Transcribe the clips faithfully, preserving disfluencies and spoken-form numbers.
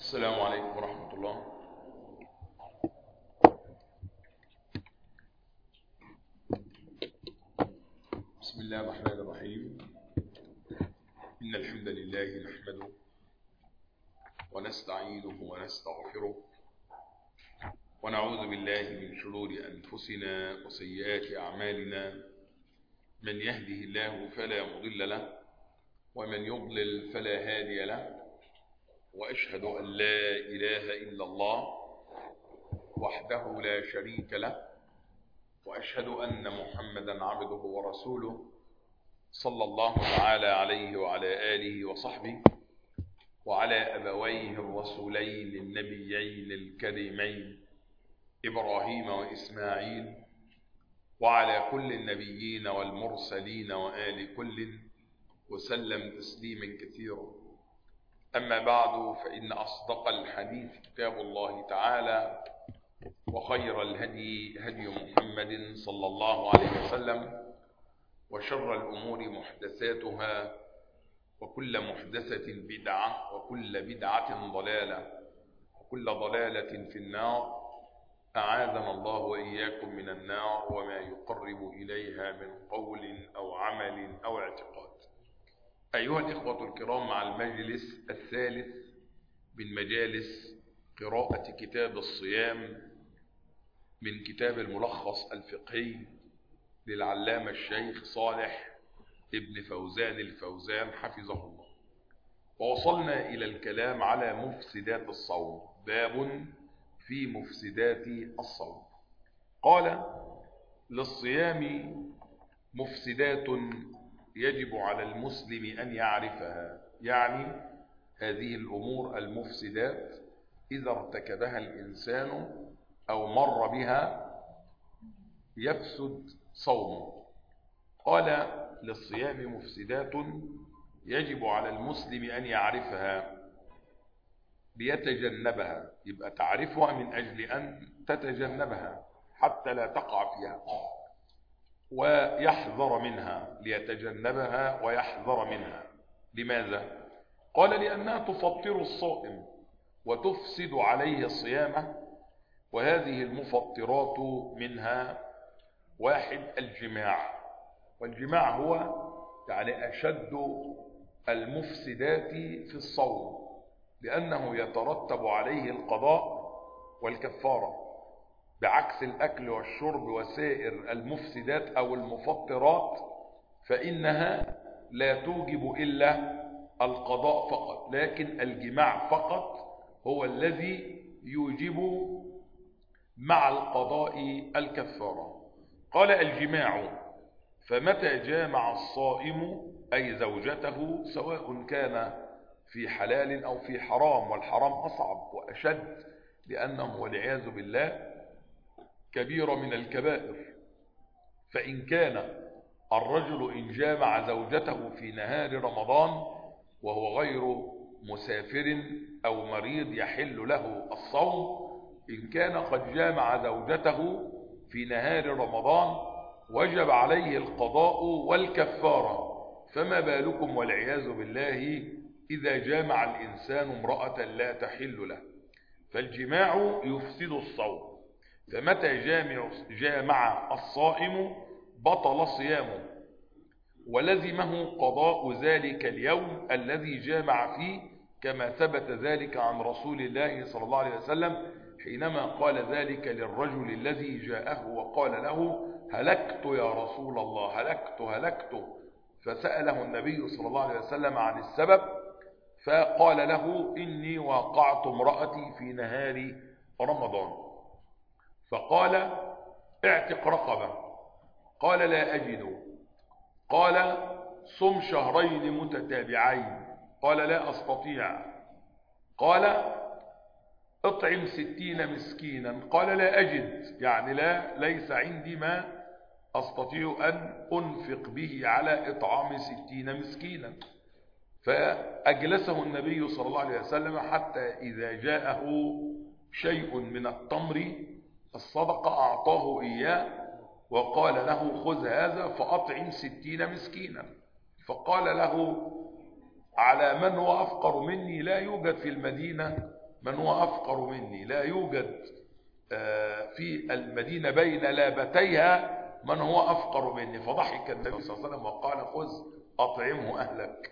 السلام عليكم ورحمة الله. بسم الله الرحمن الرحيم. إن الحمد لله نحمده ونستعينه ونستغفره ونعوذ بالله من شرور أنفسنا وسيئات أعمالنا. من يهده الله فلا مضل له ومن يضلل فلا هادي له، وأشهد أن لا إله إلا الله وحده لا شريك له، وأشهد أن محمدا عبده ورسوله صلى الله تعالى عليه وعلى آله وصحبه وعلى أبويه الرسولين النبيين الكريمين إبراهيم وإسماعيل وعلى كل النبيين والمرسلين وآل كل وسلم تسليما كثيرا. أما بعد، فإن أصدق الحديث كتاب الله تعالى، وخير الهدي هدي محمد صلى الله عليه وسلم، وشر الأمور محدثاتها، وكل محدثة بدعة، وكل بدعة ضلالة، وكل ضلالة في النار. أعاذنا الله وإياكم من النار وما يقرب إليها من قول أو عمل أو اعتقاد. أيها الإخوة الكرام، مع المجلس الثالث من مجالس قراءة كتاب الصيام من كتاب الملخص الفقهي للعلامة الشيخ صالح ابن فوزان الفوزان حفظه الله، ووصلنا إلى الكلام على مفسدات الصوم. باب في مفسدات الصوم. قال: للصيام مفسدات يجب على المسلم أن يعرفها، يعني هذه الأمور المفسدات إذا ارتكبها الإنسان أو مر بها يفسد صومه. قال: للصيام مفسدات يجب على المسلم أن يعرفها ليتجنبها. يبقى تعرفها من أجل أن تتجنبها حتى لا تقع فيها، ويحذر منها، ليتجنبها ويحذر منها. لماذا؟ قال: لأنها تفطر الصائم وتفسد عليه صيامه. وهذه المفطرات منها: واحد، الجماع. والجماع هو يعني أشد المفسدات في الصوم، لأنه يترتب عليه القضاء والكفارة، بعكس الأكل والشرب وسائر المفسدات أو المفطرات، فإنها لا توجب إلا القضاء فقط، لكن الجماع فقط هو الذي يوجب مع القضاء الكفارة. قال: الجماع، فمتى جامع الصائم أي زوجته، سواء كان في حلال أو في حرام، والحرام أصعب وأشد لأنه والعياذ بالله كبيرة من الكبائر. فإن كان الرجل إن جامع زوجته في نهار رمضان وهو غير مسافر أو مريض يحل له الصوم، إن كان قد جامع زوجته في نهار رمضان وجب عليه القضاء والكفارة، فما بالكم والعياذ بالله إذا جامع الإنسان امرأة لا تحل له. فالجماع يفسد الصوم، فمتى جامع, جامع الصائم بطل صيامه، ولزمه قضاء ذلك اليوم الذي جامع فيه، كما ثبت ذلك عن رسول الله صلى الله عليه وسلم حينما قال ذلك للرجل الذي جاءه وقال له: هلكت يا رسول الله، هلكت هلكت. فسأله النبي صلى الله عليه وسلم عن السبب، فقال له: إني وقعت امرأتي في نهار رمضان. فقال: اعتق رقبة. قال: لا أجد. قال: صم شهرين متتابعين. قال: لا أستطيع. قال: اطعم ستين مسكينا. قال: لا أجد، يعني لا ليس عندي ما أستطيع أن أنفق به على إطعام ستين مسكينا. فأجلسه النبي صلى الله عليه وسلم حتى إذا جاءه شيء من التمر الصدقة أعطاه إياه، وقال له: خذ هذا فأطعم ستين مسكينا. فقال له: على من هو أفقر مني لا يوجد في المدينة من هو أفقر مني، لا يوجد في المدينة بين لابتيها من هو أفقر مني. فضحك النبي صلى الله عليه وسلم وقال خذ أطعمه أهلك.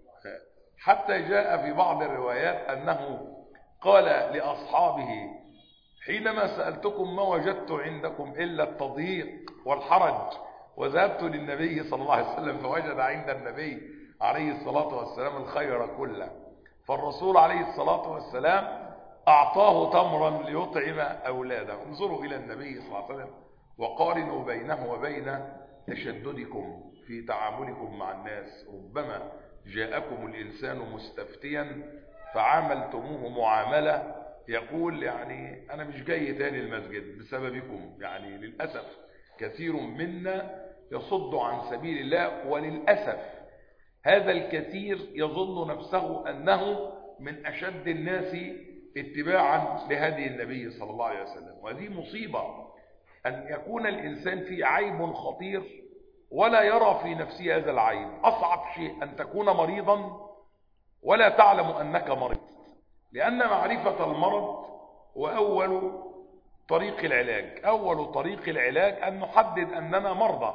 حتى جاء في بعض الروايات أنه قال لأصحابه حينما سألتكم ما وجدت عندكم إلا التضييق والحرج، وذهبت للنبي صلى الله عليه وسلم فوجد عند النبي عليه الصلاة والسلام الخير كله. فالرسول عليه الصلاة والسلام أعطاه تمرا ليطعم أولاده. انظروا إلى النبي صلى الله عليه وسلم وقارنوا بينه وبين تشددكم في تعاملكم مع الناس. ربما جاءكم الإنسان مستفتيا فعاملتموه معاملة يقول يعني أنا مش جاي تاني المسجد بسببكم. يعني للأسف كثير منا يصد عن سبيل الله، وللأسف هذا الكثير يظن نفسه أنه من أشد الناس اتباعا لهدي النبي صلى الله عليه وسلم. وهذه مصيبة أن يكون الإنسان في عيب خطير ولا يرى في نفسه هذا العيب. أصعب شيء أن تكون مريضا ولا تعلم أنك مريض، لأن معرفة المرض هو أول طريق العلاج. أول طريق العلاج أن نحدد أننا مرضى.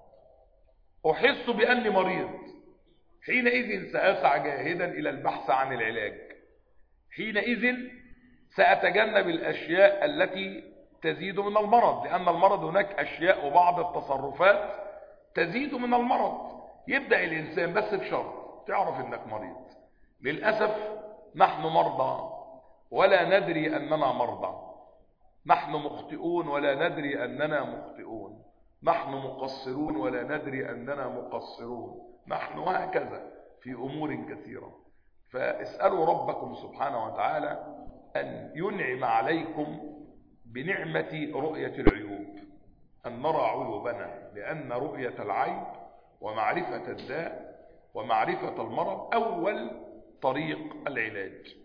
أحس بأني مريض، حينئذ سأسعى جاهدا إلى البحث عن العلاج. حينئذ سأتجنب الأشياء التي تزيد من المرض، لأن المرض هناك أشياء وبعض التصرفات تزيد من المرض. يبدأ الإنسان بس بشرط تعرف أنك مريض. للأسف نحن مرضى ولا ندري أننا مرضى، نحن مخطئون ولا ندري أننا مخطئون، نحن مقصرون ولا ندري أننا مقصرون، نحن هكذا في أمور كثيرة. فاسألوا ربكم سبحانه وتعالى أن ينعم عليكم بنعمة رؤية العيوب، أن نرى عيوبنا، لأن رؤية العيب ومعرفة الداء ومعرفة المرض أول طريق العلاج.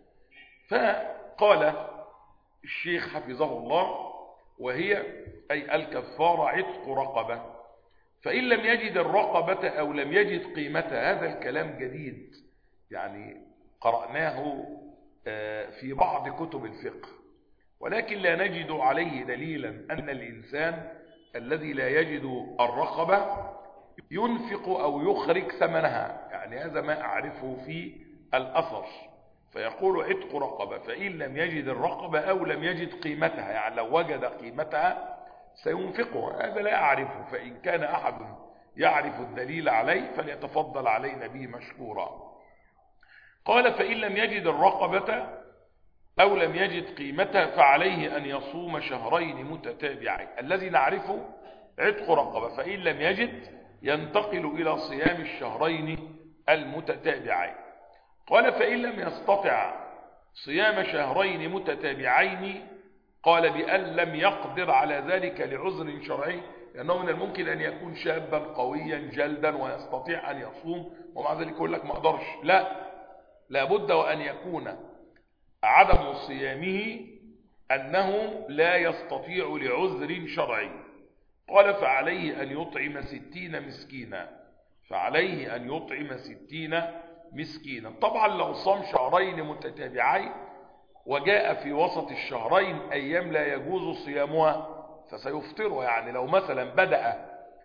فقال الشيخ حفظه الله وهي أي الكفارة عتق رقبة، فإن لم يجد الرقبة أو لم يجد قيمتها. هذا الكلام جديد، يعني قرأناه في بعض كتب الفقه، ولكن لا نجد عليه دليلا أن الإنسان الذي لا يجد الرقبة ينفق أو يخرج ثمنها. يعني هذا ما أعرفه في الأثر. فيقول عتق رقبة فإن لم يجد الرقبة أو لم يجد قيمتها، يعني لو وجد قيمتها سينفقها. هذا لا أعرفه، فإن كان أحد يعرف الدليل عليه فليتفضل علينا به مشكورا. قال فإن لم يجد الرقبة أو لم يجد قيمتها فعليه أن يصوم شهرين متتابعين. الذي نعرفه عتق رقبة، فإن لم يجد ينتقل إلى صيام الشهرين المتتابعين. قال فإن لم يستطع صيام شهرين متتابعين، قال بأن لم يقدر على ذلك لعذر شرعي، لأنه من الممكن أن يكون شابا قويا جلدا ويستطيع أن يصوم ومع ذلك يقول لك ما أقدرش. لا، لابد وأن يكون عدم صيامه أنه لا يستطيع لعذر شرعي. قال فعليه أن يطعم ستين مسكينا، فعليه أن يطعم ستين مسكينا. طبعا لو صام شهرين متتابعين وجاء في وسط الشهرين أيام لا يجوز صيامها فسيفطرها. يعني لو مثلا بدأ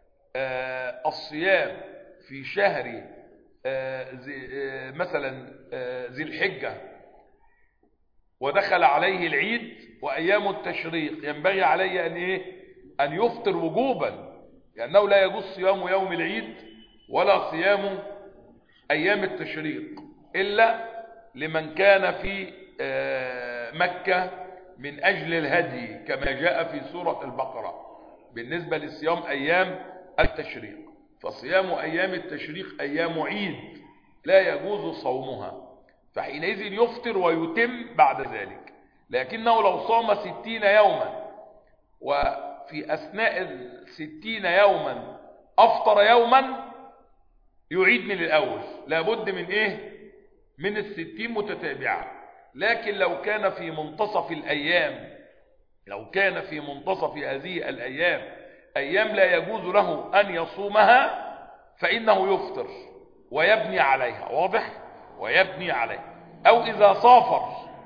الصيام في شهر مثلا ذي الحجة ودخل عليه العيد وأيام التشريق، ينبغي عليه أن إيه؟ أن يفطر وجوبا، لأنه لا يجوز صيام يوم العيد ولا صيام أيام التشريق إلا لمن كان في مكة من أجل الهدي، كما جاء في سورة البقرة بالنسبة لصيام أيام التشريق. فصيام أيام التشريق أيام عيد لا يجوز صومها، فحينئذ يفطر ويتم بعد ذلك. لكنه لو صام ستين يوما وفي أثناء الستين يوما أفطر يوما يعيد من الأول، لابد من إيه؟ من الستين متتابعة. لكن لو كان في منتصف الأيام، لو كان في منتصف هذه الأيام أيام لا يجوز له أن يصومها فإنه يفطر ويبني عليها. واضح؟ ويبني عليها. أو إذا سافر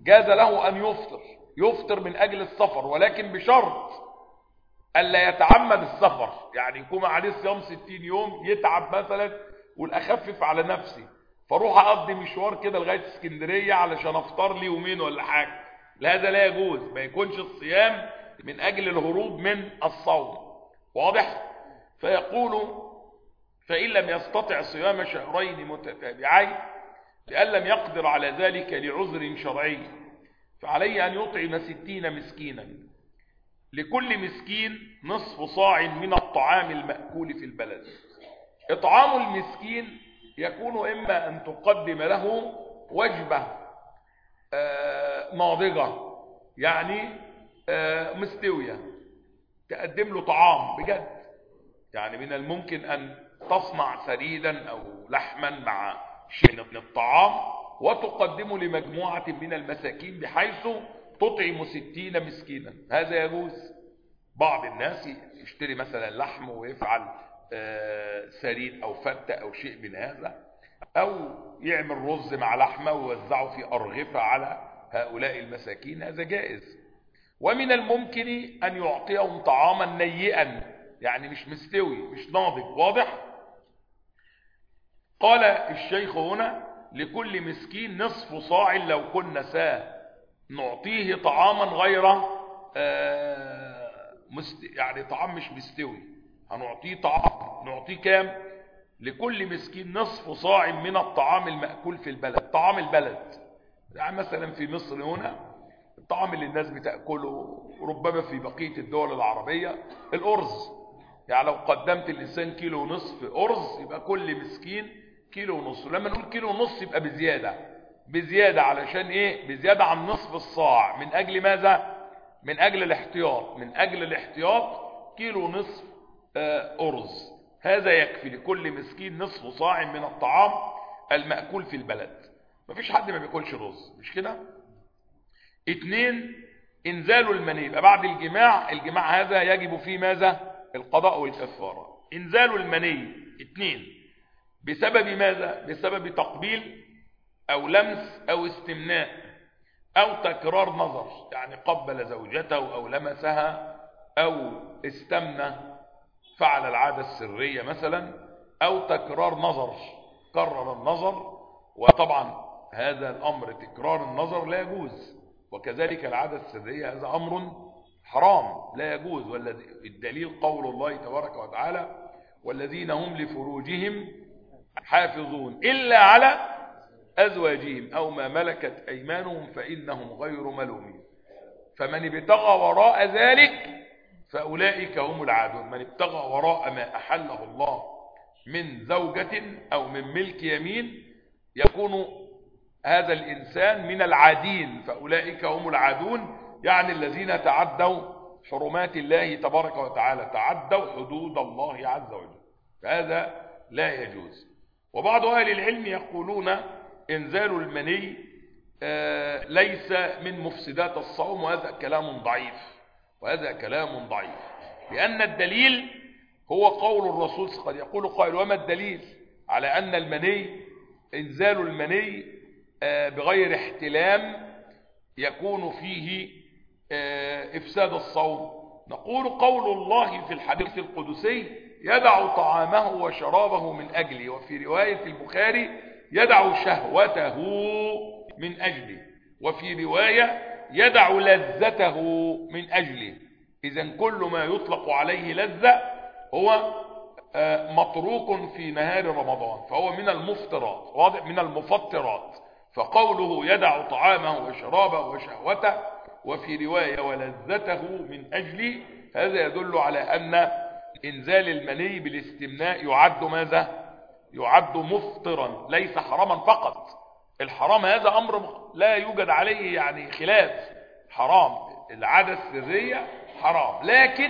جاز له أن يفطر يفطر من أجل السفر، ولكن بشرط ألا يتعمد السفر، يعني يكون عليه صيام ستين يوم يتعب مثلا والأخفف على نفسي فاروح أقضي مشوار كده لغاية اسكندرية علشان أفطر لي يومين ولا حاجة، هذا لا يجوز. ما يكونش الصيام من أجل الهروب من الصوم، واضح؟ فيقول فإن لم يستطع صيام شهرين متتابعين لأن لم يقدر على ذلك لعذر شرعي فعليه أن يطعم ستين مسكينا، لكل مسكين نصف صاع من الطعام المأكول في البلد. إطعام المسكين يكون إما أن تقدم له وجبة آه ناضجة، يعني آه مستوية، تقدم له طعام بجد، يعني من الممكن أن تصنع ثريدا أو لحما مع شيء من الطعام وتقدمه لمجموعة من المساكين بحيث تطعم ستين مسكينا، هذا يجوز. بعض الناس يشتري مثلا لحم ويفعل ثريد أو فتة أو شيء من هذا، أو يعمل رز مع لحمة ويوزعه في أرغفة على هؤلاء المساكين، هذا جائز. ومن الممكن أن يعطيهم طعاما نيئا، يعني مش مستوي مش ناضج، واضح؟ قال الشيخ هنا لكل مسكين نصف صاع لو كنا ساه، نعطيه طعاما غير آه مست... يعني طعام مش مستوي، هنعطيه طعام. نعطيه كام؟ لكل مسكين نصف صاع من الطعام المأكول في البلد. طعام البلد يعني مثلا في مصر هنا الطعام اللي الناس بتأكله ربما في بقية الدول العربية الأرز، يعني لو قدمت الإنسان كيلو ونصف أرز يبقى كل مسكين كيلو ونصف. لما نقول كيلو ونصف يبقى بزيادة، بزيادة علشان إيه؟ بزيادة عن نصف الصاع. من أجل ماذا؟ من أجل الاحتياط، من أجل الاحتياط كيلو ونصف أرز، هذا يكفي لكل مسكين نصف صاع من الطعام المأكول في البلد. مفيش حد ما بياكلش رز، مش كده؟ اتنين، انزال المني، يبقى بعد الجماع، الجماع هذا يجب فيه ماذا؟ القضاء والكفارة. انزال المني اتنين بسبب ماذا؟ بسبب تقبيل او لمس او استمناء او تكرار نظر، يعني قبل زوجته او لمسها او استمنى فعل العادة السرية مثلا، او تكرار نظر كرر النظر، وطبعا هذا الامر تكرار النظر لا يجوز، وكذلك العادة السرية هذا امر حرام لا يجوز. والدليل قول الله تبارك وتعالى والذين هم لفروجهم حافظون إلا على أزواجهم أو ما ملكت أيمانهم فإنهم غير ملومين، فمن ابتغى وراء ذلك فأولئك هم العادون. من ابتغى وراء ما أحله الله من زوجة أو من ملك يمين يكون هذا الإنسان من العادين، فأولئك هم العادون، يعني الذين تعدوا حرمات الله تبارك وتعالى، تعدوا حدود الله عز وجل، فهذا لا يجوز. وبعض أهل العلم يقولون إنزال المني آه ليس من مفسدات الصوم، وهذا كلام ضعيف، وهذا كلام ضعيف، لأن الدليل هو قول الرسول. قد يقول قائل وما الدليل على أن المني إنزال المني آه بغير احتلام يكون فيه آه إفساد الصوم؟ نقول قول الله في الحديث القدسي يدع طعامه وشرابه من أجله، وفي رواية البخاري يدع شهوته من أجله، وفي رواية يدع لذته من أجله. إذن كل ما يطلق عليه لذة هو متروك في نهار رمضان، فهو من المفطرات، واضح، من المفطرات. فقوله يدع طعامه وشرابه وشهوته وفي رواية ولذته من أجله، هذا يدل على أن إنزال المني بالاستمناء يعد ماذا؟ يعد مفطرا، ليس حراما فقط. الحرام هذا أمر لا يوجد عليه يعني خلاف، حرام، العادة السرية حرام، لكن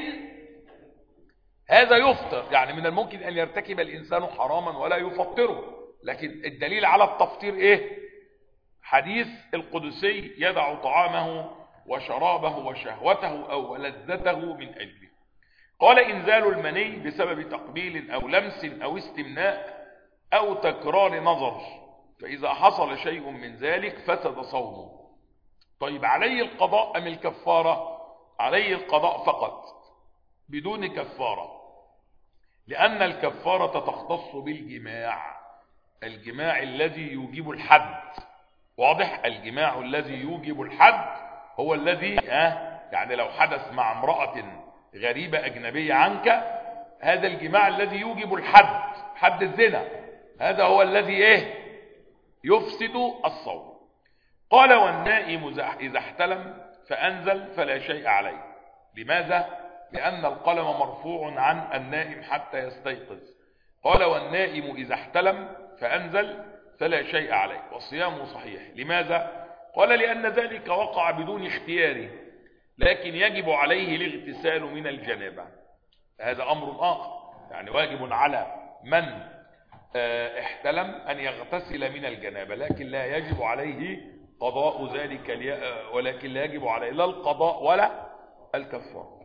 هذا يفطر، يعني من الممكن أن يرتكب الإنسان حراما ولا يفطره، لكن الدليل على التفطير إيه؟ حديث القدسي يدع طعامه وشرابه وشهوته أو لذته من أجله. قال إنزال المني بسبب تقبيل أو لمس أو استمناء أو تكرار نظر، فإذا حصل شيء من ذلك فسد صومه. طيب عليه القضاء أم الكفارة؟ عليه القضاء فقط بدون كفارة، لأن الكفارة تختص بالجماع، الجماع الذي يوجب الحد. واضح؟ الجماع الذي يوجب الحد هو الذي اه يعني لو حدث مع امرأة غريبة أجنبية عنك، هذا الجماع الذي يوجب الحد، حد الزنا، هذا هو الذي ايه يفسد الصوم. قال والنائم إذا احتلم فأنزل فلا شيء عليه. لماذا؟ لأن القلم مرفوع عن النائم حتى يستيقظ. قال والنائم إذا احتلم فأنزل فلا شيء عليه وصيامه صحيح. لماذا؟ قال لأن ذلك وقع بدون اختياره، لكن يجب عليه الاغتسال من الجنابة. هذا أمر آخر، يعني واجب على من احتلم أن يغتسل من الجنابة، لكن لا يجب عليه قضاء ذلك، ولكن لا يجب عليه لا القضاء ولا الكفارة.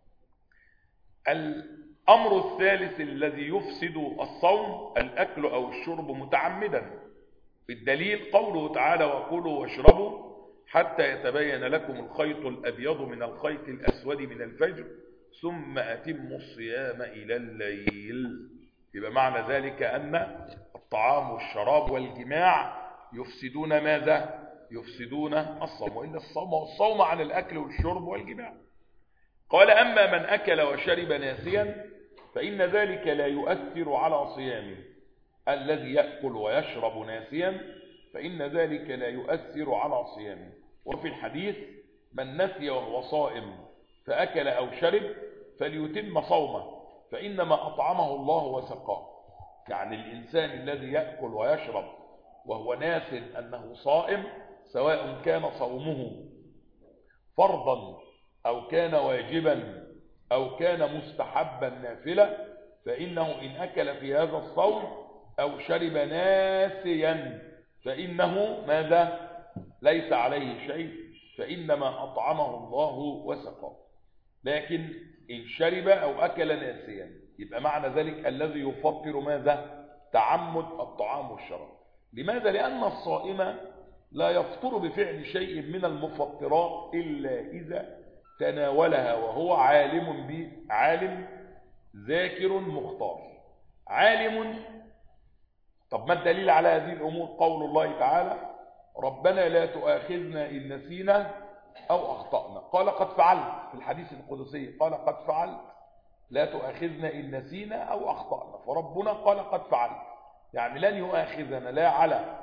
الأمر الثالث الذي يفسد الصوم الأكل أو الشرب متعمدا، بالدليل قوله تعالى وكلوا واشربوا حتى يتبين لكم الخيط الأبيض من الخيط الأسود من الفجر ثم أتموا الصيام إلى الليل. يبقى معنى ذلك أن الطعام والشراب والجماع يفسدون ماذا؟ يفسدون الصوم، وإن الصوم والصوم عن الأكل والشرب والجماع. قال أما من أكل وشرب ناسيا فإن ذلك لا يؤثر على صيامه. الذي يأكل ويشرب ناسيا فإن ذلك لا يؤثر على صيامه. وفي الحديث من نسي وهو صائم فأكل أو شرب فليتم صومه فإنما أطعمه الله وسقاه. يعني الإنسان الذي يأكل ويشرب وهو ناس أنه صائم، سواء كان صومه فرضا أو كان واجبا أو كان مستحبا نافلة، فإنه إن أكل في هذا الصوم أو شرب ناسيا فإنه ماذا؟ ليس عليه شيء، فإنما أطعمه الله وسقاه. لكن إن شرب أو أكل ناسيا يبقى معنى ذلك الذي يفطر ماذا؟ تعمد الطعام والشراب. لماذا؟ لأن الصائم لا يفطر بفعل شيء من المفطرات إلا إذا تناولها وهو عالم به، عالم ذاكر مختار عالم. طب ما الدليل على هذه الأمور؟ قول الله تعالى ربنا لا تؤاخذنا إن نسينا أو أخطأنا. قال قد فعلت، في الحديث القدسي قال قد فعلت، لا تؤاخذنا إن نسينا أو أخطأنا، فربنا قال قد فعلت، يعني لن يؤاخذنا لا على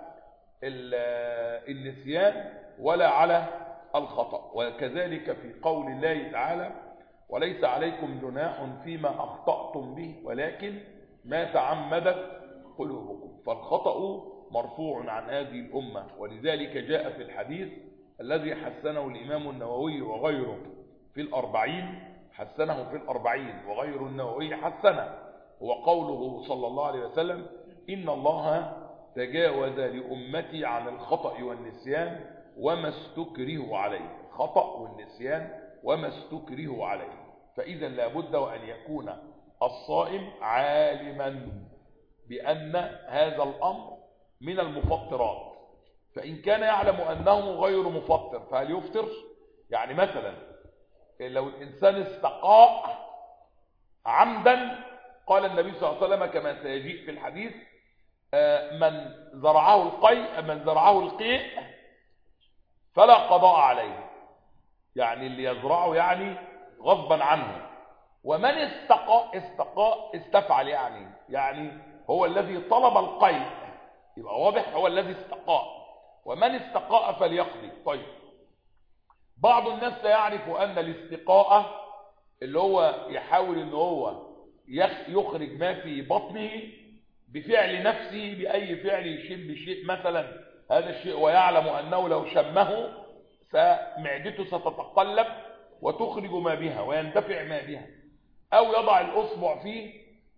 النسيان ولا على الخطأ. وكذلك في قول الله تعالى وليس عليكم جناح فيما أخطأتم به ولكن ما تعمدت قلوبكم. فالخطأ مرفوع عن هذه الأمة، ولذلك جاء في الحديث الذي حسنه الإمام النووي وغيره في الأربعين، حسنه في الأربعين وغير النووي حسنه، هو قوله صلى الله عليه وسلم إن الله تجاوز لأمتي عن الخطأ والنسيان وما استكره عليه. الخطأ والنسيان وما استكره عليه. فإذا لابد وأن يكون الصائم عالما بأن هذا الأمر من المفطرات، فإن كان يعلم أنه غير مفطر فهل يفطر؟ يعني مثلا لو الإنسان استقاء عمدا، قال النبي صلى الله عليه وسلم كما سيجيء في الحديث من زرعه القيء من زرعه القيء فلا قضاء عليه، يعني اللي يزرعه يعني غصبا عنه. ومن استقاء استقاء استفعل، يعني يعني هو الذي طلب القيء، يبقى واضح هو الذي استقاء. ومن استقاء فليقضي. طيب بعض الناس لا يعرف أن الاستقاء اللي هو يحاول ان هو يخرج ما في بطنه بفعل نفسه بأي فعل يشم شيء مثلا هذا الشيء، ويعلم أنه لو شمه فمعدته ستتقلب وتخرج ما بها ويندفع ما بها، أو يضع الأصبع في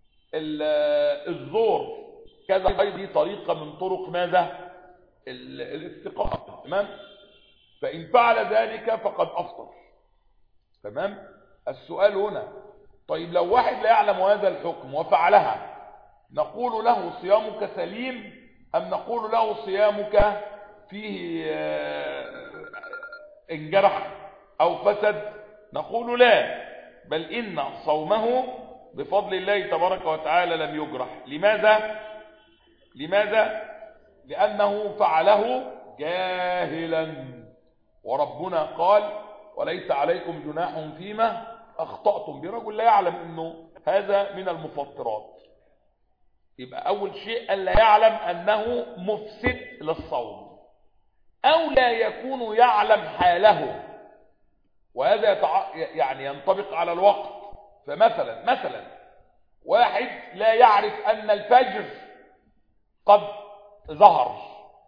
الزور كذا، هذه طريقة من طرق ماذا؟ الاستقاء. تمام؟ فإن فعل ذلك فقد أفطر. تمام؟ السؤال هنا طيب لو واحد لا يعلم هذا الحكم وفعلها، نقول له صيامك سليم أم نقول له صيامك فيه انجرح أو فسد؟ نقول لا، بل إن صومه بفضل الله تبارك وتعالى لم يجرح. لماذا؟ لماذا؟ لأنه فعله جاهلا، وربنا قال وليس عليكم جناح فيما أخطأتم به. رجل لا يعلم أنه هذا من المفطرات. يبقى أول شيء ألا يعلم أنه مفسد للصوم، أو لا يكون يعلم حاله، وهذا يعني ينطبق على الوقت. فمثلا مثلا واحد لا يعرف أن الفجر قد ظهر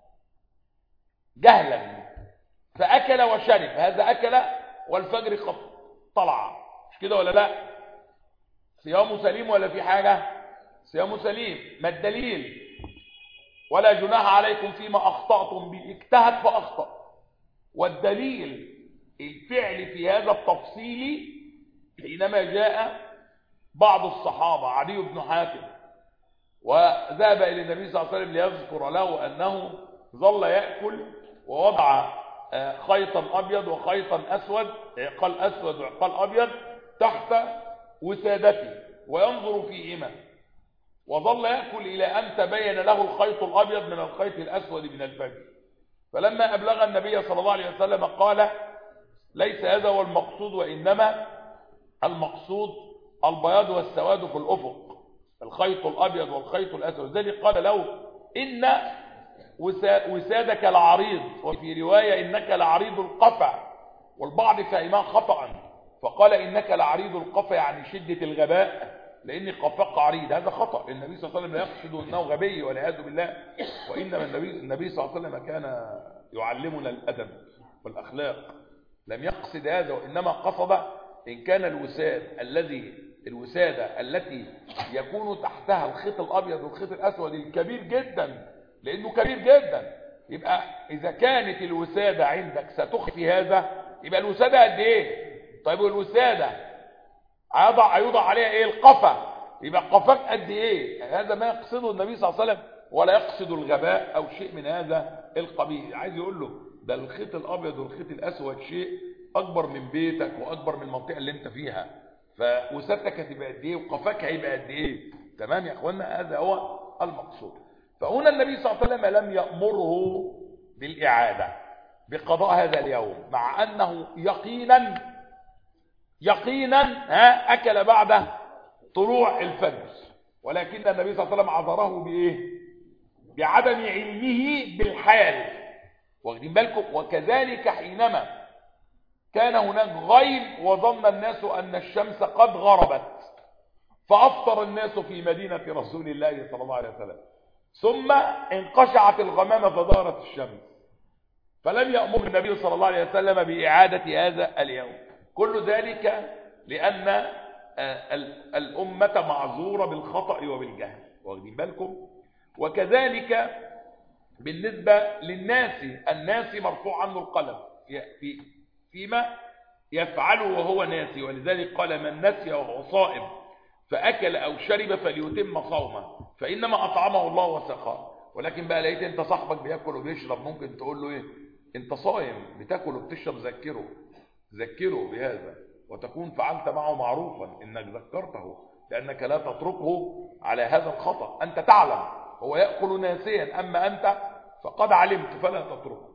جهلا، فأكل وشرب، هذا أكل والفجر قد طلع، مش كده ولا لا؟ صيامه سليم ولا في حاجة؟ صيامه سليم. ما الدليل؟ ولا جناح عليكم فيما أخطأتم به، اجتهد فأخطأ. والدليل الفعل في هذا التفصيل حينما جاء بعض الصحابة عدي بن حاتم وذهب إلى النبي صلى الله عليه وسلم ليذكر له أنه ظل يأكل ووضع خيطا أبيض وخيطا أسود، عقال أسود وعقال أبيض تحت وسادته وينظر فيهما، وظل يأكل إلى أن تبين له الخيط الأبيض من الخيط الأسود من الفجر. فلما أبلغ النبي صلى الله عليه وسلم قال ليس هذا هو المقصود، وإنما المقصود البياض والسواد في الأفق، الخيط الأبيض والخيط الأسود. ذلك قال له إن وسادك العريض، وفي رواية إنك لعريض القفا، والبعض فهمها خطأ فقال إنك لعريض القفا يعني شدة الغباء، لأن قفاك عريض. هذا خطأ. النبي صلى الله عليه وسلم لا يقصد أنه غبي والعياذ بالله، وإنما النبي, النبي صلى الله عليه وسلم كان يعلمنا الأدب والأخلاق، لم يقصد هذا، وإنما قصد إن كان الوساد الذي الوسادة التي يكون تحتها الخيط الأبيض والخيط الأسود الكبير جدا، لأنه كبير جدا، يبقى إذا كانت الوسادة عندك ستخفي هذا، يبقى الوسادة قد إيه؟ طيب والوسادة هيوضع هيوضع عليها إيه؟ القفا، يبقى قفاك قد إيه؟ هذا ما يقصده النبي صلى الله عليه وسلم، ولا يقصد الغباء أو شيء من هذا القبيل. عايز يقول له ده الخيط الأبيض والخيط الأسود شيء أكبر من بيتك وأكبر من المنطقة اللي أنت فيها، فوسادتك هتبقى قد إيه وقفاك هيبقى قد إيه؟ تمام يا إخوانا؟ هذا هو المقصود. فهنا النبي صلى الله عليه وسلم لم يأمره بالإعادة بقضاء هذا اليوم، مع أنه يقينا يقينا ها أكل بعد طلوع الفجر، ولكن النبي صلى الله عليه وسلم عذره بإيه؟ بعدم علمه بالحال، واخدين بالكم؟ وكذلك حينما كان هناك غيب وظن الناس أن الشمس قد غربت فأفطر الناس في مدينة رسول الله صلى الله عليه وسلم، ثم انقشعت الغمامة فظهرت الشمس، فلم يأمر النبي صلى الله عليه وسلم بإعادة هذا اليوم. كل ذلك لأن الأمة معذورة بالخطأ وبالجهل، واخدين بالكم؟ وكذلك بالنسبة للناس، الناس مرفوع عنه القلم في فيما يفعله وهو ناسي، ولذلك قال من نسي وهو صائم فأكل أو شرب فليتم صومه فإنما أطعمه الله وسقاه. ولكن بقى لقيت انت صاحبك بياكل وبيشرب، ممكن تقول له ايه؟ انت صائم بتاكل وبتشرب، ذكره ذكره بهذا، وتكون فعلت معه معروفا انك ذكرته، لانك لا تتركه على هذا الخطأ. انت تعلم هو يأكل ناسيا، اما انت فقد علمت فلا تتركه.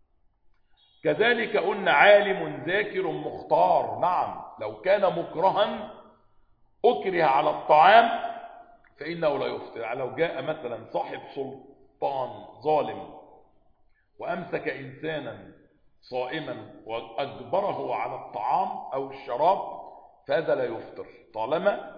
كذلك قلنا عالم ذاكر مختار. نعم، لو كان مكرها أكره على الطعام فإنه لا يفطر. لو جاء مثلا صاحب سلطان ظالم وأمسك إنسانا صائما وأجبره على الطعام أو الشراب فهذا لا يفطر طالما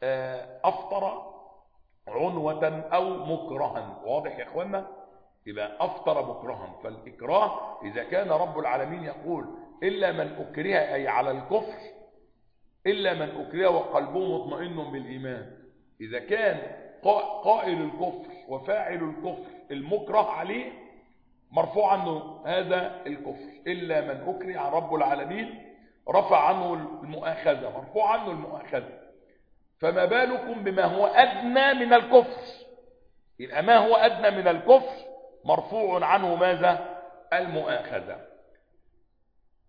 أفطر عنوة أو مكرها. واضح يا إخوانا؟ يبقى أفطر مكرها. فالإكراه إذا كان رب العالمين يقول إلا من أكره أي على الكفر، إلا من أكره وقلبه مطمئن بالإيمان، إذا كان قائل الكفر وفاعل الكفر المكره عليه مرفوع عنه هذا الكفر، إلا من أكره عن رب العالمين رفع عنه المؤاخذة، مرفوع عنه المؤاخذة. فما بالكم بما هو أدنى من الكفر؟ يبقى ما هو أدنى من الكفر مرفوع عنه ماذا؟ المؤاخذة.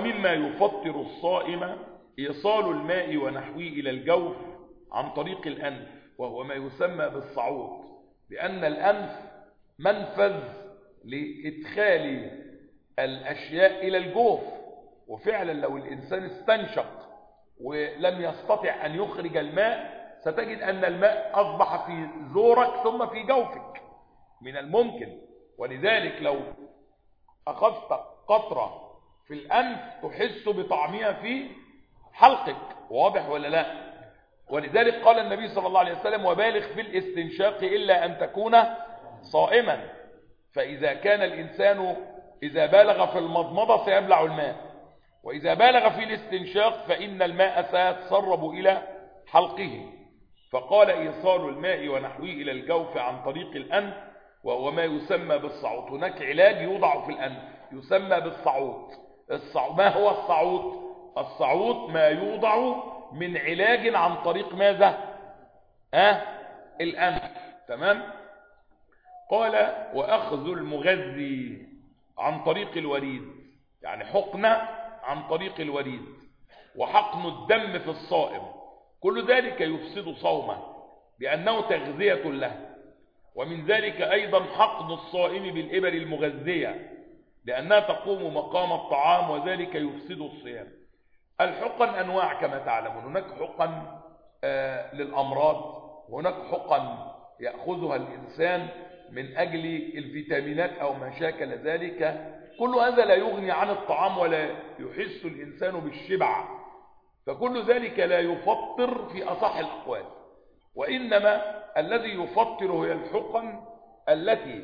ومما يفطر الصائم إيصال الماء ونحوه إلى الجوف عن طريق الأنف، وهو ما يسمى بالصعود، لأن الأنف منفذ لإدخال الأشياء إلى الجوف. وفعلا لو الإنسان استنشق ولم يستطع أن يخرج الماء ستجد أن الماء أصبح في زورك ثم في جوفك من الممكن. ولذلك لو أخذت قطرة في الأنف تحس بطعمها في حلقك، واضح ولا لا؟ ولذلك قال النبي صلى الله عليه وسلم وبالغ في الاستنشاق إلا أن تكون صائما. فإذا كان الإنسان إذا بالغ في المضمضة سيبلع الماء، وإذا بالغ في الاستنشاق فإن الماء سيتسرب إلى حلقه. فقال إيصال الماء ونحوه إلى الجوف عن طريق الأنف، وهو ما يسمى بالصعود. هناك علاج يوضع في الأنف يسمى بالصعود. الصعود ما هو الصعود؟ الصعود ما يوضع من علاج عن طريق ماذا؟ أه؟ الأنف. تمام؟ قال وأخذ المغذي عن طريق الوريد، يعني حقنة عن طريق الوريد، وحقن الدم في الصائم، كل ذلك يفسد صومه لأنه تغذية له. ومن ذلك أيضا حقن الصائم بالإبر المغذية لأنها تقوم مقام الطعام، وذلك يفسد الصيام. الحقن أنواع كما تعلمون، هناك حقن آه للأمراض، وهناك حقن يأخذها الإنسان من أجل الفيتامينات أو ما شاكل ذلك. كل هذا لا يغني عن الطعام ولا يحس الإنسان بالشبع، فكل ذلك لا يفطر في أصح الأقوال. وإنما الذي يفطر هي الحقن التي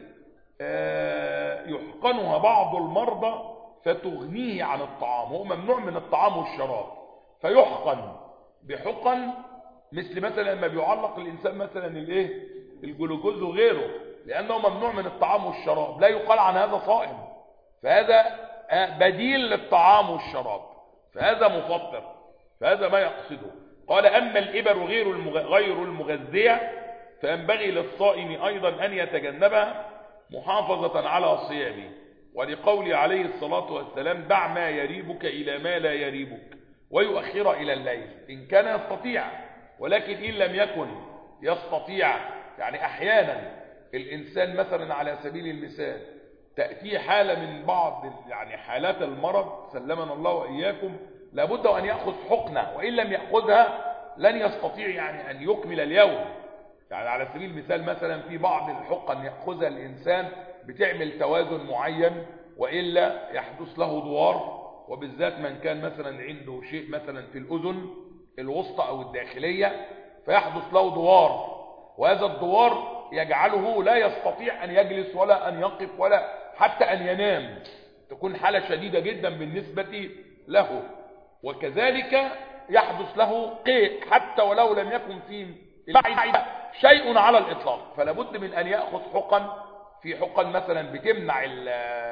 يحقنها بعض المرضى فتغنيه عن الطعام. هو ممنوع من الطعام والشراب فيحقن بحقن، مثل مثلا لما بيعلق الإنسان مثلا الايه الجلوكوز وغيره، لأنه ممنوع من الطعام والشراب، لا يقال عن هذا صائم، فهذا بديل للطعام والشراب، فهذا مفطر، فهذا ما يقصده. قال أما الإبر غير غير المغذية فينبغي للصائم أيضا أن يتجنبها محافظة على صيامه، ولقول عليه الصلاة والسلام دع ما يريبك إلى ما لا يريبك ويؤخر إلى الليل إن كان يستطيع. ولكن إن لم يكن يستطيع، يعني أحيانا الإنسان مثلا على سبيل المثال تأتي حالة من بعض يعني حالات المرض سلمنا الله وإياكم، لابد أن يأخذ حقنة، وإن لم يأخذها لن يستطيع يعني أن يكمل اليوم. يعني على سبيل المثال مثلا في بعض الحقن يأخذها الإنسان بتعمل توازن معين، وإلا يحدث له دوار، وبالذات من كان مثلا عنده شيء مثلا في الأذن الوسطى أو الداخلية فيحدث له دوار، وهذا الدوار يجعله لا يستطيع أن يجلس ولا أن يقف ولا حتى أن ينام، تكون حالة شديدة جدا بالنسبة له. وكذلك يحدث له قيء حتى ولو لم يكن فيه شيء على الإطلاق، فلا بد من أن يأخذ حقن. في حقن مثلا بتمنع ال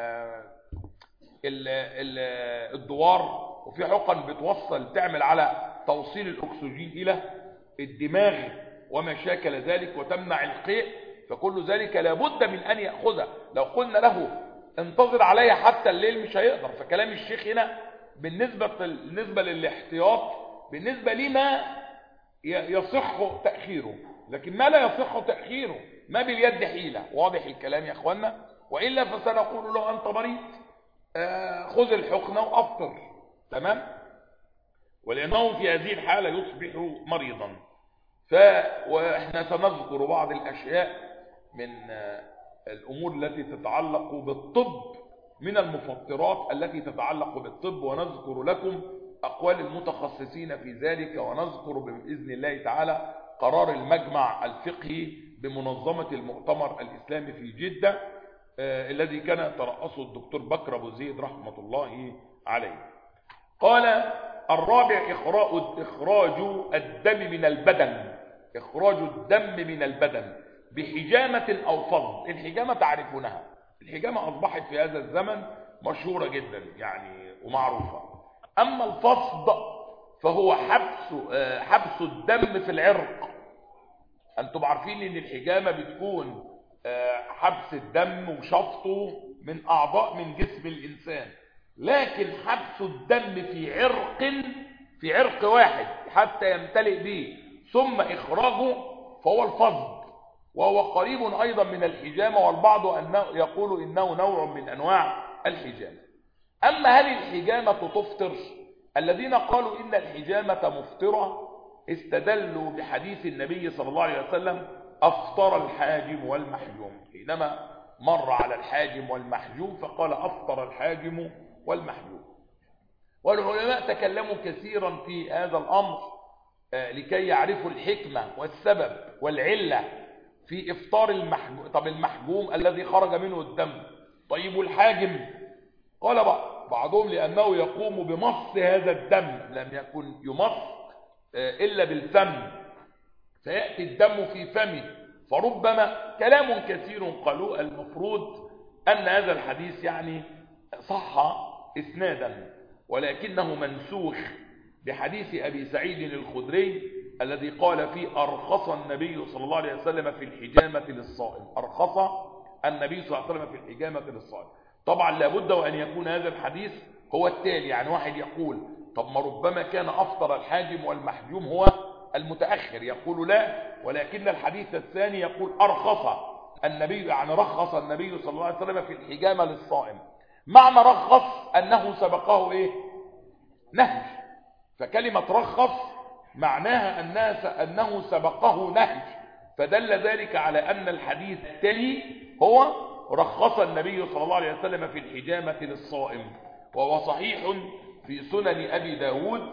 ال ال الدوار، وفي حقن بتوصل تعمل على توصيل الأكسجين إلى الدماغ وما شاكل ذلك وتمنع القيء، فكل ذلك لا بد من أن يأخذها. لو قلنا له انتظر عليها حتى الليل مش هيقدر. فكلام الشيخ هنا بالنسبة بالنسبة للاحتياط بالنسبة لما يصح تأخيره، لكن ما لا يصح تأخيره ما باليد حيلة. واضح الكلام يا اخوانا؟ وإلا فسنقول له أنت مريض، آه خذ الحقنة وأفطر. تمام؟ ولأنه في هذه الحالة يصبح مريضا. ف وإحنا سنذكر بعض الأشياء من آه الأمور التي تتعلق بالطب من المفطرات التي تتعلق بالطب، ونذكر لكم أقوال المتخصصين في ذلك، ونذكر بإذن الله تعالى قرار المجمع الفقهي بمنظمة المؤتمر الإسلامي في جدة آه الذي كان يترأسه الدكتور بكر أبو زيد رحمة الله عليه. قال الرابع إخراج الدم من البدن، إخراج الدم من البدن بحجامة أو فض. الحجامة تعرفونها، الحجامة أصبحت في هذا الزمن مشهورة جدا يعني ومعروفة. أما الفصد فهو حبس حبس الدم في العرق. أنتم عارفين أن الحجامة بتكون حبس الدم وشفطه من أعضاء من جسم الإنسان، لكن حبس الدم في عرق في عرق واحد حتى يمتلئ به ثم إخراجه فهو الفض، وهو قريب أيضا من الحجامة، والبعض أنه يقول إنه نوع من أنواع الحجامة. أما هل الحجامة تفطر؟ الذين قالوا إن الحجامة مفطرة استدلوا بحديث النبي صلى الله عليه وسلم أفطر الحاجم والمحجوم، حينما مر على الحاجم والمحجوم فقال أفطر الحاجم والمحجوم. والعلماء تكلموا كثيرا في هذا الأمر لكي يعرفوا الحكمة والسبب والعلة في إفطار المحجوم. طب المحجوم الذي خرج منه الدم، طيب الحاجم؟ قال بعضهم لأنه يقوم بمص هذا الدم، لم يكن يمص إلا بالفم، فيأتي الدم في فمه، فربما كلام كثير قالوا المفروض أن هذا الحديث يعني صح إسنادا، ولكنه منسوخ بحديث أبي سعيد الخدري الذي قال فيه أرخص النبي صلى الله عليه وسلم في الحجامة للصائم. أرخص النبي صلى الله عليه وسلم في الحجامة للصائم. طبعا لابد وأن يكون هذا الحديث هو التالي، يعني واحد يقول طب ما ربما كان أفطر الحاجم والمحجوم هو المتأخر، يقول لا، ولكن الحديث الثاني يقول أرخص النبي، يعني رخص النبي صلى الله عليه وسلم في الحجامة للصائم. معنى رخص أنه سبقه إيه؟ نهج، فكلمة رخص معناها أنه سبقه نهج، فدل ذلك على أن الحديث التالي هو رخص النبي صلى الله عليه وسلم في الحجامة للصائم، وهو صحيح في سنن أبي داود،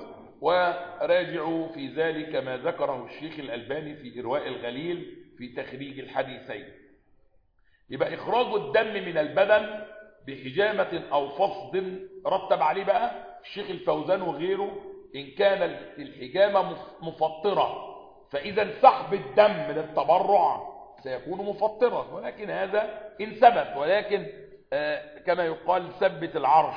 وراجعوا في ذلك ما ذكره الشيخ الألباني في إرواء الغليل في تخريج الحديثين. يبقى إخراج الدم من البدن بحجامة أو فصد رتب عليه بقى الشيخ الفوزان وغيره إن كان الحجامة مفطرة، فإذا سحب الدم للتبرع سيكون مفطرا، ولكن هذا إن ثبت، ولكن آه كما يقال ثبت العرش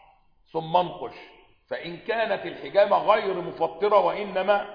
ثم انقش. فإن كانت الحجامة غير مفطرة وإنما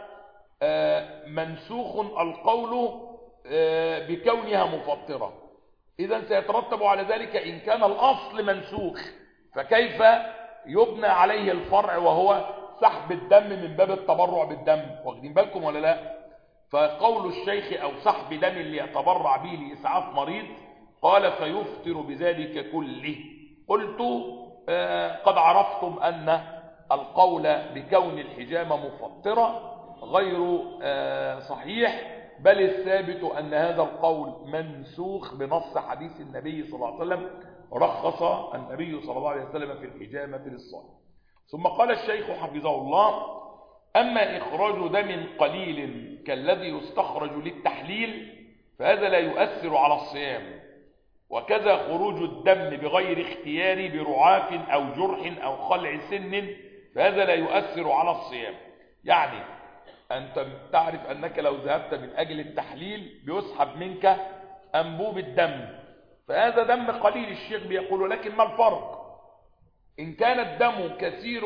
آه منسوخ القول آه بكونها مفطرة، إذن سيترتب على ذلك إن كان الأصل منسوخ فكيف يبنى عليه الفرع وهو سحب الدم من باب التبرع بالدم؟ واخدين بالكم ولا لا؟ فقول الشيخ أو سحب دم ليتبرع به لإسعاف مريض قال فيفطر بذلك كله. قلت آه قد عرفتم أن القول بكون الحجامة مفطرة غير آه صحيح، بل الثابت أن هذا القول منسوخ بنص حديث النبي صلى الله عليه وسلم رخص النبي صلى الله عليه وسلم في الحجامة للصائم. ثم قال الشيخ حفظه الله أما إخراج دم قليل كالذي يستخرج للتحليل فهذا لا يؤثر على الصيام، وكذا خروج الدم بغير اختيار برعاف أو جرح أو خلع سن فهذا لا يؤثر على الصيام. يعني أنت تعرف أنك لو ذهبت من أجل التحليل بيسحب منك أنبوب الدم، فهذا دم قليل الشيخ بيقول، لكن ما الفرق إن كان الدم كثير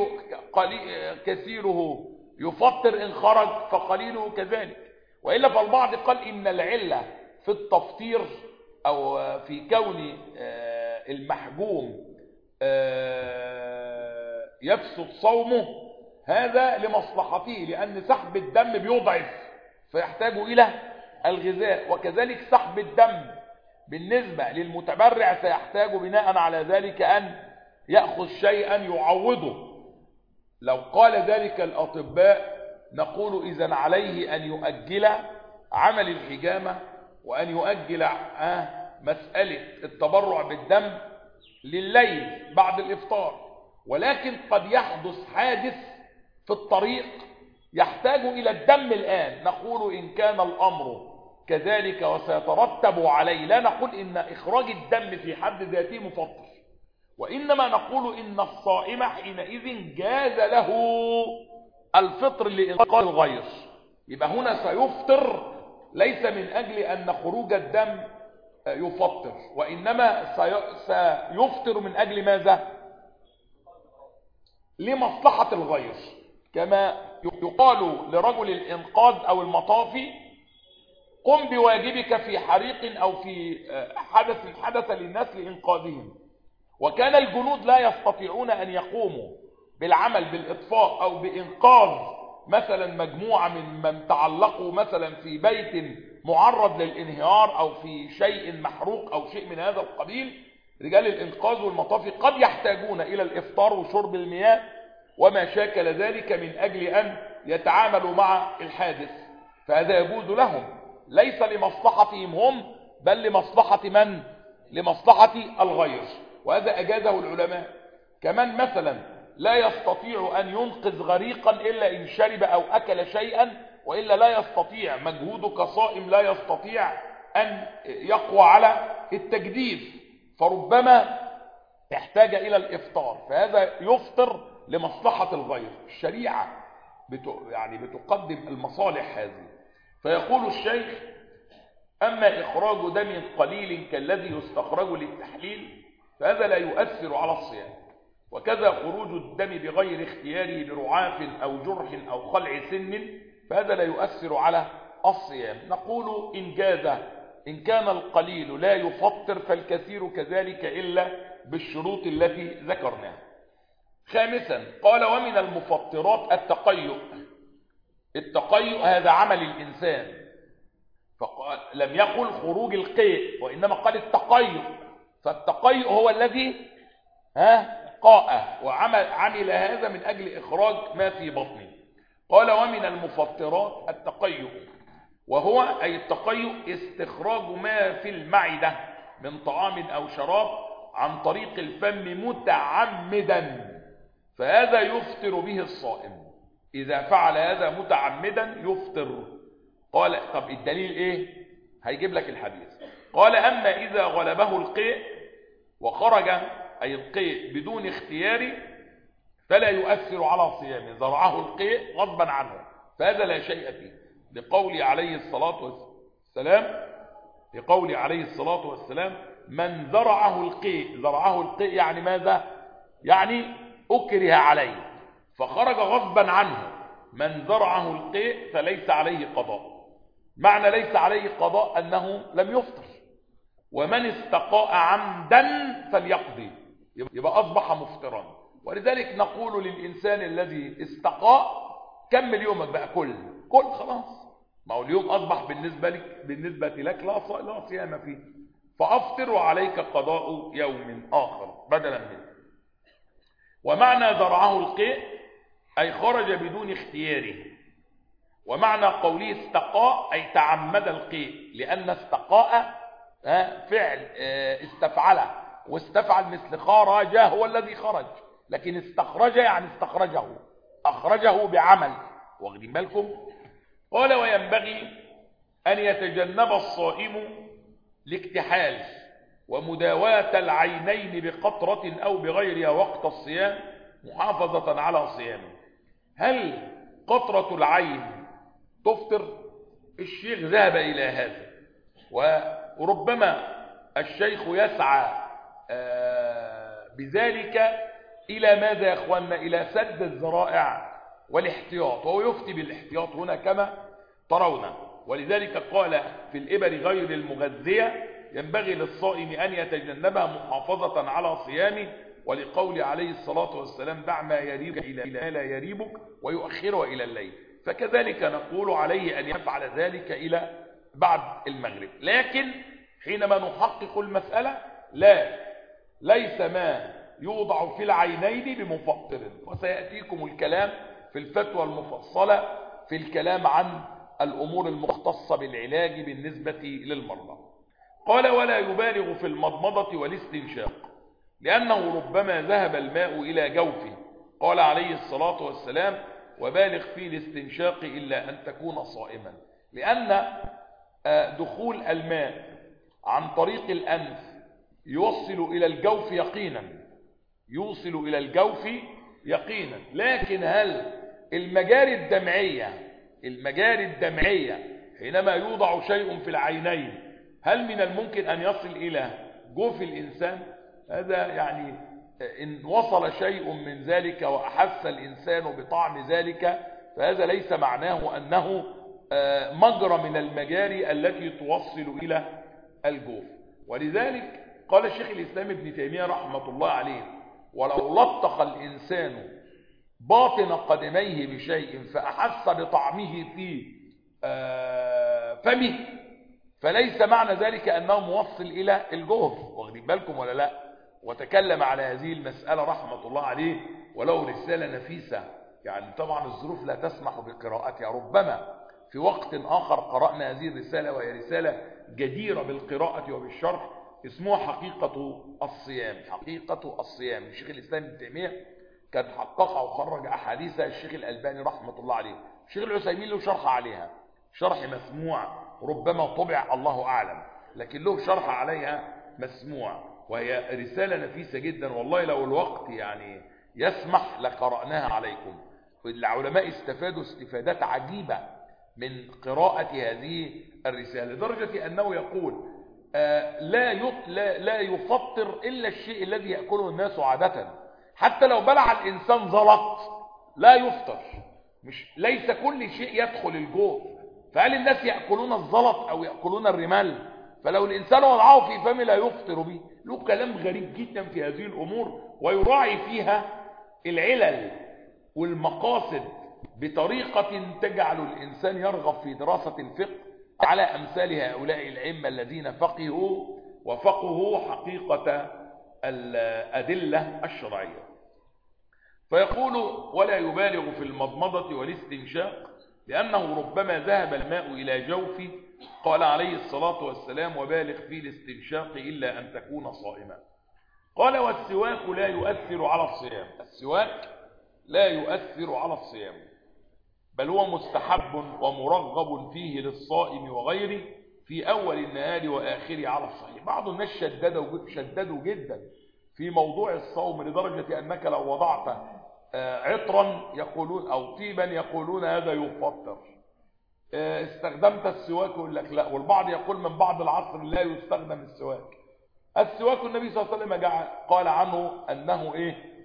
كثيره يفطر إن خرج فقليله كذلك، وإلا فالبعض قال إن العلة في التفطير أو في كون المحجوم يفسد صومه هذا لمصلحته، لأن سحب الدم بيضعف فيحتاج إلى الغذاء، وكذلك سحب الدم بالنسبة للمتبرع سيحتاج بناء على ذلك أن يأخذ شيئا يعوضه. لو قال ذلك الأطباء نقول إذن عليه أن يؤجل عمل الحجامة وأن يؤجل مسألة التبرع بالدم لليل بعد الإفطار، ولكن قد يحدث حادث في الطريق يحتاج إلى الدم الآن، نقول إن كان الأمر كذلك وسيترتب عليه لا نقول إن إخراج الدم في حد ذاته مفطر، وإنما نقول إن الصائم حينئذ جاز له الفطر لإنقاذ الغير. يبقى هنا سيفطر ليس من أجل أن خروج الدم يفطر، وإنما سيفطر من أجل ماذا؟ لمصلحة الغير، كما يقال لرجل الإنقاذ أو المطافي قم بواجبك في حريق أو في حدث حدث للناس لإنقاذهم، وكان الجنود لا يستطيعون أن يقوموا بالعمل بالإطفاء أو بإنقاذ مثلا مجموعة من من تعلقوا مثلا في بيت معرض للانهيار أو في شيء محروق أو شيء من هذا القبيل. رجال الإنقاذ والمطافي قد يحتاجون إلى الإفطار وشرب المياه وما شاكل ذلك من أجل أن يتعاملوا مع الحادث، فهذا يجوز لهم ليس لمصلحتهم هم بل لمصلحة من؟ لمصلحة الغير، وهذا أجازه العلماء. كمان مثلا لا يستطيع أن ينقذ غريقا إلا إن شرب أو أكل شيئا، وإلا لا يستطيع، مجهوده كصائم لا يستطيع أن يقوى على التجديف، فربما احتاج إلى الإفطار، فهذا يفطر لمصلحة الغير. الشريعة يعني بتقدم المصالح هذه. فيقول الشيخ: أما إخراج دم قليل كالذي يستخرج للتحليل فهذا لا يؤثر على الصيام، وكذا خروج الدم بغير اختياره برعاف أو جرح أو خلع سن فهذا لا يؤثر على الصيام. نقول إن جاز، إن كان القليل لا يفطر فالكثير كذلك إلا بالشروط التي ذكرناها. خامسا قال: ومن المفطرات التقيؤ. التقيؤ هذا عمل الإنسان، فقال لم يقل خروج القيء وإنما قال التقيؤ، فالتقيؤ هو الذي ها قاء وعمل عمل هذا من أجل إخراج ما في بطنه. قال: ومن المفطرات التقيؤ، وهو أي التقيؤ استخراج ما في المعدة من طعام أو شراب عن طريق الفم متعمدا، فهذا يفطر به الصائم. إذا فعل هذا متعمدا يفطر. قال: طب الدليل إيه؟ هيجيب لك الحديث. قال: أما إذا غلبه القيء وخرج أي القيء بدون اختيار فلا يؤثر على صيامه، ذرعه القيء غضبا عنه، فهذا لا شيء فيه، لقول عليه الصلاة والسلام لقول عليه الصلاة والسلام: من ذرعه القيء. ذرعه القيء يعني ماذا؟ يعني أكره عليه فخرج غضبا عنه. من ذرعه القيء فليس عليه قضاء. معنى ليس عليه قضاء أنه لم يفطر. ومن استقاء عمدا فليقضي، يبقى أصبح مفطرا. ولذلك نقول للإنسان الذي استقاء: كمل يومك بقى، كل كل خلاص، ما هو اليوم أصبح بالنسبة لك بالنسبة لك لا لا صيام فيه، فأفطر وعليك قضاء يوم آخر بدلا منه. ومعنى ذرعه القيء أي خرج بدون اختياره. ومعنى قوله استقاء أي تعمد القيء، لأن استقاء فعل استفعله، واستفعل مثل خرج هو الذي خرج، لكن استخرج يعني استخرجه، أخرجه بعمل. واخدين بالكم؟ قال: وينبغي أن يتجنب الصائم الاكتحال ومداواة العينين بقطرة أو بغيرها وقت الصيام محافظة على صيامه. هل قطرة العين تفطر؟ الشيخ ذهب إلى هذا، وربما الشيخ يسعى بذلك إلى ماذا يا أخوانا؟ إلى سد الذرائع والاحتياط، وهو يفتي بالاحتياط هنا كما ترون. ولذلك قال في الإبر غير المغذية: ينبغي للصائم أن يتجنبها محافظة على صيامه، ولقول عليه الصلاة والسلام: دع ما يريبك إلى ما لا يريبك ويؤخره إلى الليل. فكذلك نقول عليه أن يفعل ذلك إلى بعد المغرب. لكن حينما نحقق المسألة لا ليس ما يوضع في العينين بمفطر، وسيأتيكم الكلام في الفتوى المفصلة في الكلام عن الأمور المختصة بالعلاج بالنسبة للمرضى. قال: ولا يبالغ في المضمضة والاستنشاق لأنه ربما ذهب الماء إلى جوفه. قال عليه الصلاة والسلام: وبالغ في الاستنشاق إلا أن تكون صائما، لأن دخول الماء عن طريق الأنف يوصل إلى الجوف يقينا يوصل إلى الجوف يقينا لكن هل المجاري الدمعية المجاري الدمعية حينما يوضع شيء في العينين هل من الممكن أن يصل إلى جوف الإنسان؟ هذا يعني إن وصل شيء من ذلك وأحس الإنسان بطعم ذلك فهذا ليس معناه أنه مجرى من المجاري التي توصل إلى الجوف. ولذلك قال الشيخ الإسلام ابن تيمية رحمة الله عليه: ولو لطخ الإنسان باطن قدميه بشيء فأحس بطعمه في فمه فليس معنى ذلك أنه موصل إلى الجوف. واخدين بالكم ولا لا؟ وتكلم على هذه المسألة رحمة الله عليه ولو رسالة نفيسة. يعني طبعا الظروف لا تسمح بقراءتها، ربما في وقت آخر قرأنا هذه الرسالة، وهي رسالة جديرة بالقراءة وبالشرح، اسمها حقيقة الصيام. حقيقة الصيام الشيخ الإسلام ابن تيمية كان حققها وخرج أحاديث الشيخ الألباني رحمة الله عليه. الشيخ العثيمين له شرح عليها، شرح مسموع، ربما طبع الله أعلم، لكن له شرح عليها مسموع، وهي رسالة نفيسة جدا. والله لو الوقت يعني يسمح لقرأناها عليكم. العلماء استفادوا استفادات عجيبة من قراءة هذه الرسالة، لدرجة أنه يقول آه لا, لا, لا يفطر إلا الشيء الذي يأكله الناس عادة. حتى لو بلع الإنسان زلط لا يفطر، مش ليس كل شيء يدخل الجوف. فهل الناس يأكلون الزلط أو يأكلون الرمال؟ فلو الإنسان وضعه في فمه لا يفطر به. له كلام غريب جدا في هذه الأمور، ويراعي فيها العلل والمقاصد بطريقة تجعل الإنسان يرغب في دراسة الفقه على أمثال هؤلاء الأئمة الذين فقهوا وفقهوا حقيقة الأدلة الشرعية. فيقول: ولا يبالغ في المضمضة والاستنشاق لأنه ربما ذهب الماء إلى جوفه. قال عليه الصلاة والسلام: وبالغ في الاستنشاق إلا أن تكون صائما. قال: والسواك لا يؤثر على الصيام. السواك لا يؤثر على الصيام، بل هو مستحب ومرغب فيه للصائم وغيره في أول النهار وآخره على الصحيح. بعض الناس شددوا, شددوا جدا في موضوع الصوم، لدرجة أنك لو وضعت عطرا يقولون أو طيبا يقولون هذا يفطر. استخدمت السواك يقول لك لا. والبعض يقول من بعد العصر لا يستخدم السواك. السواك النبي صلى الله عليه وسلم قال عنه أنه إيه؟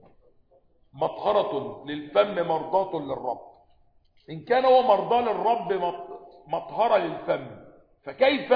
مطهرة للفم مرضاة للرب. إن كان هو مرضى للرب مطهرة للفم، فكيف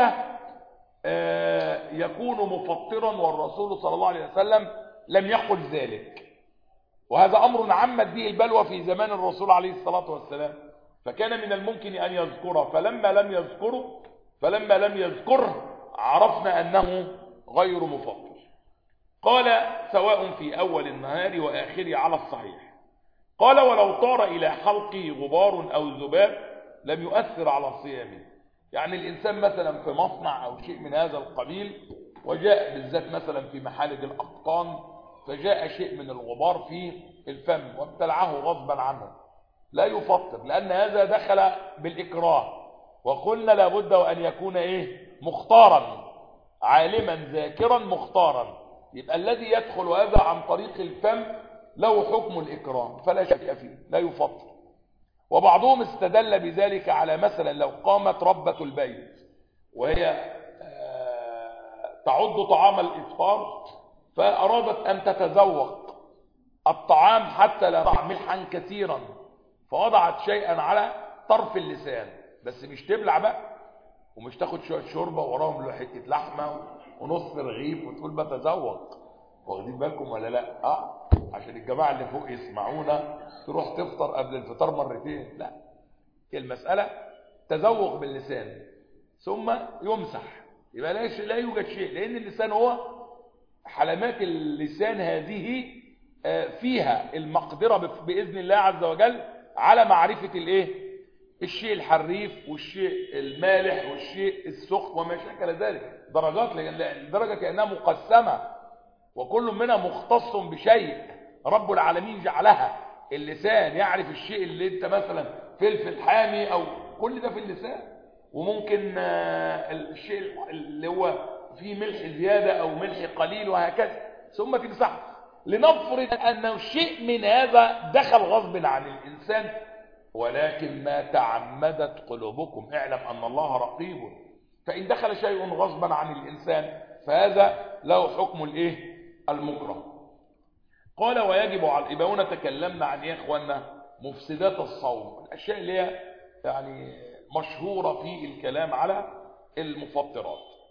يكون مفطرا والرسول صلى الله عليه وسلم لم يقل ذلك؟ وهذا أمر عمت به البلوى في زمان الرسول عليه الصلاة والسلام، فكان من الممكن أن يذكره، فلما لم يذكره فلما لم يذكره عرفنا أنه غير مفطر. قال: سواء في أول النهار وآخره على الصحيح. قال: ولو طار إلى حلقه غبار أو ذباب لم يؤثر على صيامه. يعني الإنسان مثلا في مصنع أو شيء من هذا القبيل، وجاء بالذات مثلا في محالج الأقطان فجاء شيء من الغبار في الفم وابتلعه غصبا عنه، لا يفطر، لأن هذا دخل بالإكراه. وقلنا لابد أن يكون إيه؟ مختارا، عالما ذاكرا مختارا. يبقى الذي يدخل هذا عن طريق الفم له حكم الإكرام فلا شك فيه، لا يفطر. وبعضهم استدل بذلك على مثلا لو قامت ربة البيت وهي تعد طعام الإفطار فأرادت أن تتذوق الطعام حتى لا تضع ملحا كثيرا، فوضعت شيئا على طرف اللسان، بس مش تبلع بقى ومش تاخد شوية شوربة وراهم حتة لحمة ونص رغيف وتقول بتذوق. واخدين بالكم ولا لا؟ اه عشان الجماعة اللي فوق يسمعونا تروح تفطر قبل الفطار مرتين، لا، المسألة تذوق باللسان ثم يمسح. يبقى لا يوجد شيء، لأن اللسان هو حلمات اللسان هذه فيها المقدرة بإذن الله عز وجل على معرفة الايه؟ الشيء الحريف والشيء المالح والشيء السخن وما شكل ذلك، درجات، لدرجة كأنها مقسمة وكل منها مختص بشيء رب العالمين جعلها. اللسان يعرف الشيء اللي انت مثلا فلفل حامي او كل ده في اللسان، وممكن الشيء اللي هو فيه ملح زيادة او ملح قليل وهكذا، ثم تمسحه. لنفرض أن شيء من هذا دخل غصب عن الإنسان، ولكن ما تعمدت قلوبكم اعلم أن الله رقيب. فإن دخل شيء غصبا عن الإنسان فهذا له حكم الايه؟ المكره. قال: ويجب على الإباء. تكلمنا عن ايه يا اخوانا؟ مفسدات الصوم، الأشياء اللي هي يعني مشهورة في الكلام على المفطرات.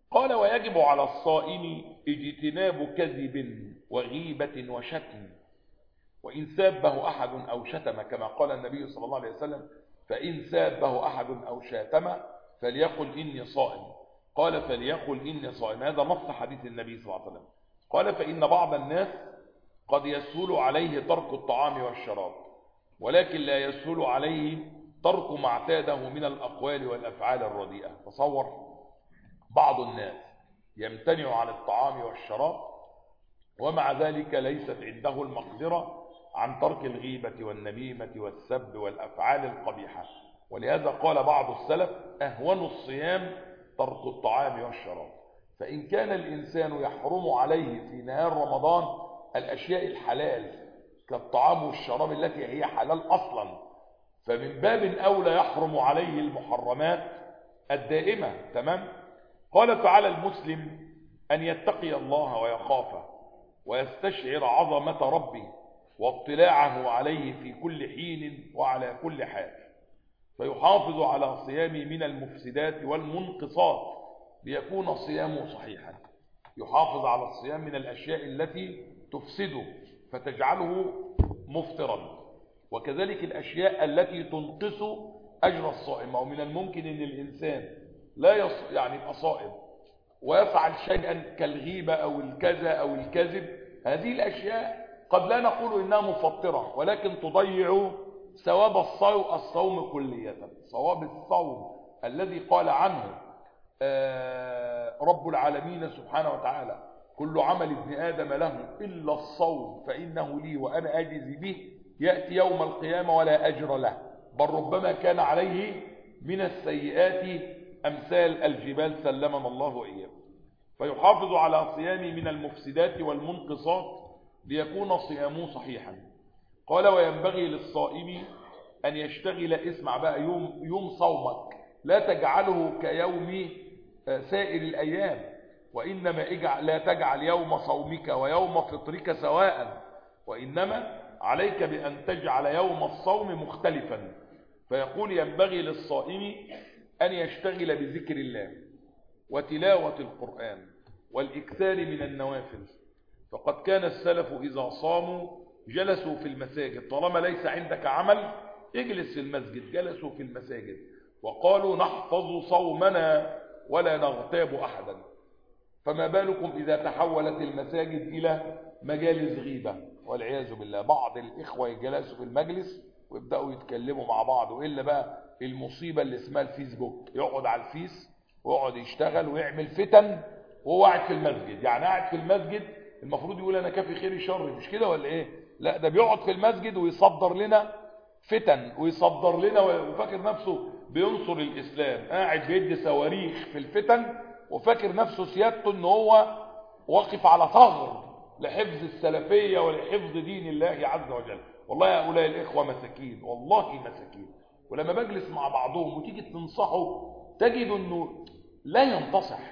قال ويجب على الصائم اجتناب كذب وغيبة وشتم، وإن سابه أحد أو شتم كما قال النبي صلى الله عليه وسلم فإن سابه أحد أو شاتم فليقل إني صائم، قال فليقل إني صائم. هذا نص حديث النبي صلى الله عليه وسلم. قال فإن بعض الناس قد يسهل عليه ترك الطعام والشراب، ولكن لا يسهل عليه ترك ما اعتاده من الأقوال والأفعال الرديئة. تصور بعض الناس يمتنع عن الطعام والشراب ومع ذلك ليست عنده المقدرة عن ترك الغيبة والنميمة والسب والأفعال القبيحة. ولهذا قال بعض السلف أهون الصيام ترك الطعام والشراب. فإن كان الإنسان يحرم عليه في نهار رمضان الأشياء الحلال كالطعام والشراب التي هي حلال أصلا، فمن باب أولى يحرم عليه المحرمات الدائمة. تمام. قال تعالى المسلم أن يتقي الله ويخافه ويستشعر عظمة ربه واطلاعه عليه في كل حين وعلى كل حال، فيحافظ على صيامه من المفسدات والمنقصات ليكون صيامه صحيحا. يحافظ على الصيام من الأشياء التي تفسده فتجعله مفطرا، وكذلك الأشياء التي تنقص أجر الصائم. ومن الممكن أن الإنسان لا يص... يعني يبقى صائم ويفعل شيئا كالغيبة أو الكذا أو الكذب. هذه الأشياء قد لا نقول إنها مفطرة، ولكن تضيع ثواب الصوم الصوم كلية. ثواب الصوم الذي قال عنه رب العالمين سبحانه وتعالى كل عمل ابن آدم له إلا الصوم فإنه لي وأنا أجزي به، يأتي يوم القيامة ولا أجر له، بل ربما كان عليه من السيئات أمثال الجبال سلمنا الله وإياه. فيحافظ على صيامه من المفسدات والمنقصات ليكون صيامه صحيحا. قال وينبغي للصائم أن يشتغل، اسمع بقى، يوم, يوم صومك لا تجعله كيوم سائر الأيام، وإنما اجعل لا تجعل يوم صومك ويوم فطرك سواء، وإنما عليك بأن تجعل يوم الصوم مختلفا. فيقول ينبغي للصائم أن يشتغل بذكر الله وتلاوة القرآن والإكثار من النوافل، فقد كان السلف إذا صاموا جلسوا في المساجد. طالما ليس عندك عمل اجلس في المسجد. جلسوا في المساجد وقالوا نحفظ صومنا ولا نغتاب أحدا. فما بالكم إذا تحولت المساجد إلى مجالس غيبة والعياذ بالله. بعض الإخوة يجلسوا في المجلس ويبدأوا يتكلموا مع بعض، وإلا بقى المصيبة اللي اسمها الفيسبوك، يقعد على الفيس ويقعد يشتغل ويعمل فتن وهو قاعد في المسجد. يعني قاعد في المسجد المفروض يقول أنا كافي خيري شر، مش كده ولا إيه؟ لا، ده بيقعد في المسجد ويصدر لنا فتن ويصدر لنا وفاكر نفسه بينصر الإسلام، قاعد بيدي صواريخ في الفتن وفاكر نفسه سيادته ان هو واقف على ثغر لحفظ السلفية ولحفظ دين الله عز وجل. والله هؤلاء الإخوة مساكين، والله مساكين. ولما بجلس مع بعضهم وتيجي تنصحه تجد انه لا ينتصح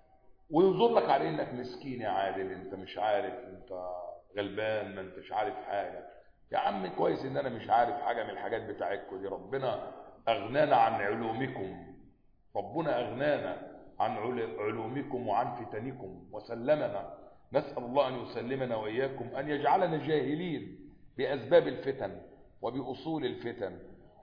وينظر لك على انك مسكين يا عادل، انت مش عارف، انت غلبان، ما انتش عارف حاجة. يا عم كويس ان انا مش عارف حاجة من الحاجات بتاعتكم دي، ربنا اغنانا عن علومكم، ربنا اغنانا عن علومكم وعن فتنكم وسلمنا. نسأل الله أن يسلمنا وإياكم، أن يجعلنا جاهلين بأسباب الفتن وبأصول الفتن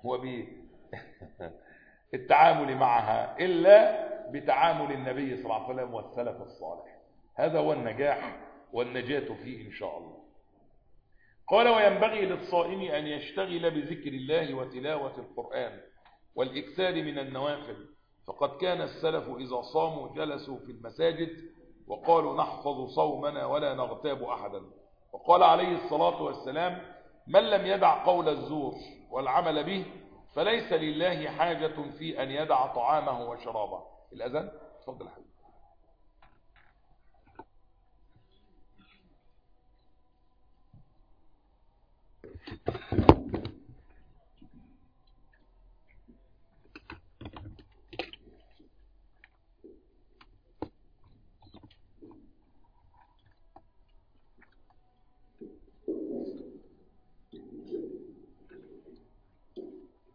وبالتعامل معها إلا بتعامل النبي صلى الله عليه وسلم والسلف الصالح. هذا هو النجاح والنجاة فيه إن شاء الله. قال وينبغي للصائم أن يشتغل بذكر الله وتلاوة القرآن والإكثار من النوافل، فقد كان السلف إذا صاموا جلسوا في المساجد وقالوا نحفظ صومنا ولا نغتاب أحدا. وقال عليه الصلاة والسلام من لم يدع قول الزور والعمل به فليس لله حاجة في أن يدع طعامه وشرابه. الأذان تفضل حبيبي.